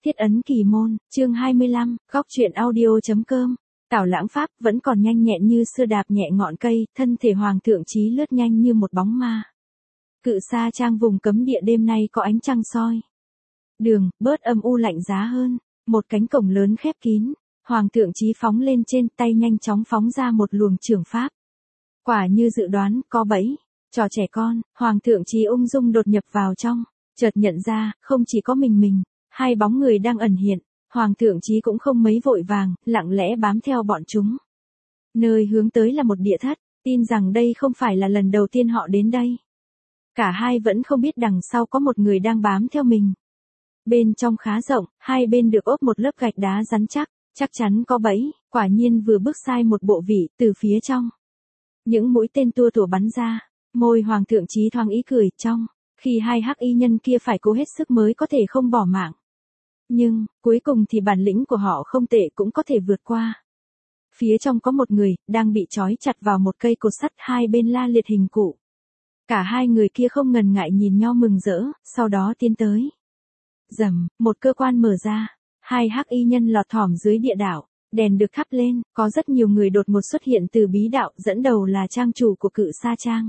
Thiết ấn kỳ môn, chương 25, góc truyện audio.com. Tào Lãng Pháp vẫn còn nhanh nhẹn như xưa đạp nhẹ ngọn cây, thân thể Hoàng thượng Chí lướt nhanh như một bóng ma. Cự Sa Trang vùng cấm địa đêm nay có ánh trăng soi. Đường, bớt âm u lạnh giá hơn, một cánh cổng lớn khép kín, Hoàng thượng Chí phóng lên trên tay nhanh chóng phóng ra một luồng chưởng pháp. Quả như dự đoán, có bẫy, trò trẻ con, Hoàng thượng Chí ung dung đột nhập vào trong, chợt nhận ra, không chỉ có mình. Hai bóng người đang ẩn hiện, Hoàng thượng Chí cũng không mấy vội vàng, lặng lẽ bám theo bọn chúng. Nơi hướng tới là một địa thất, tin rằng đây không phải là lần đầu tiên họ đến đây. Cả hai vẫn không biết đằng sau có một người đang bám theo mình. Bên trong khá rộng, hai bên được ốp một lớp gạch đá rắn chắc chắn có bẫy, quả nhiên vừa bước sai một bộ vị, từ phía trong. Những mũi tên tua tủa bắn ra, môi Hoàng thượng Chí thoáng ý cười trong, khi hai hắc y nhân kia phải cố hết sức mới có thể không bỏ mạng. Nhưng, cuối cùng thì bản lĩnh của họ không tệ cũng có thể vượt qua. Phía trong có một người, đang bị trói chặt vào một cây cột sắt hai bên la liệt hình cụ. Cả hai người kia không ngần ngại nhìn nhau mừng rỡ, sau đó tiến tới. Rầm, một cơ quan mở ra, hai hắc y nhân lọt thỏm dưới địa đạo, đèn được thắp lên, có rất nhiều người đột ngột xuất hiện từ bí đạo, dẫn đầu là trang chủ của Cự Sa Trang.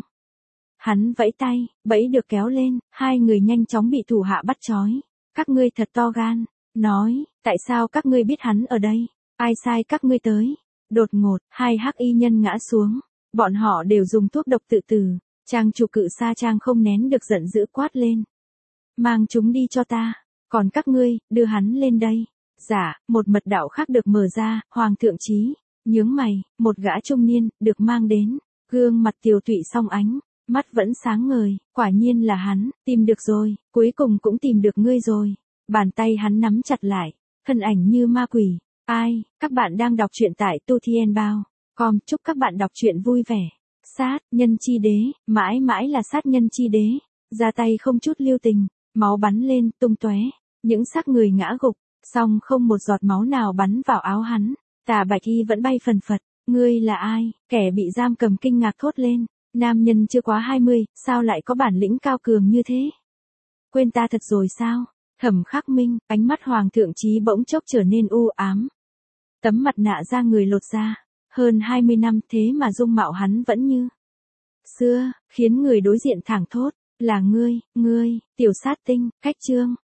Hắn vẫy tay, bẫy được kéo lên, hai người nhanh chóng bị thủ hạ bắt trói. Các ngươi thật to gan, nói, tại sao các ngươi biết hắn ở đây, ai sai các ngươi tới. Đột ngột, hai hắc y nhân ngã xuống, bọn họ đều dùng thuốc độc tự tử, trang chủ Cự Sa Trang không nén được giận dữ quát lên. Mang chúng đi cho ta, còn các ngươi, đưa hắn lên đây. Dạ, một mật đạo khác được mở ra, Hoàng thượng Chí, nhướng mày, một gã trung niên, được mang đến, gương mặt tiều tụy song ánh. Mắt vẫn sáng ngời, quả nhiên là hắn, tìm được rồi, cuối cùng cũng tìm được ngươi rồi. Bàn tay hắn nắm chặt lại, thân ảnh như ma quỷ. Ai, các bạn đang đọc truyện tại Tu Thiên Bao. Com, chúc các bạn đọc truyện vui vẻ. Sát, nhân chi đế, mãi mãi là sát nhân chi đế. Ra tay không chút lưu tình, máu bắn lên, tung tóe. Những xác người ngã gục, song không một giọt máu nào bắn vào áo hắn. Tà Bạch Y vẫn bay phần phật. Ngươi là ai? Kẻ bị giam cầm kinh ngạc thốt lên. Nam nhân chưa quá 20, sao lại có bản lĩnh cao cường như thế? Quên ta thật rồi sao? Thẩm Khắc Minh, ánh mắt Hoàng thượng Chí bỗng chốc trở nên u ám. Tấm mặt nạ da người lột ra, hơn 20 năm thế mà dung mạo hắn vẫn như xưa, khiến người đối diện thảng thốt, là ngươi, tiểu sát tinh, cách chương.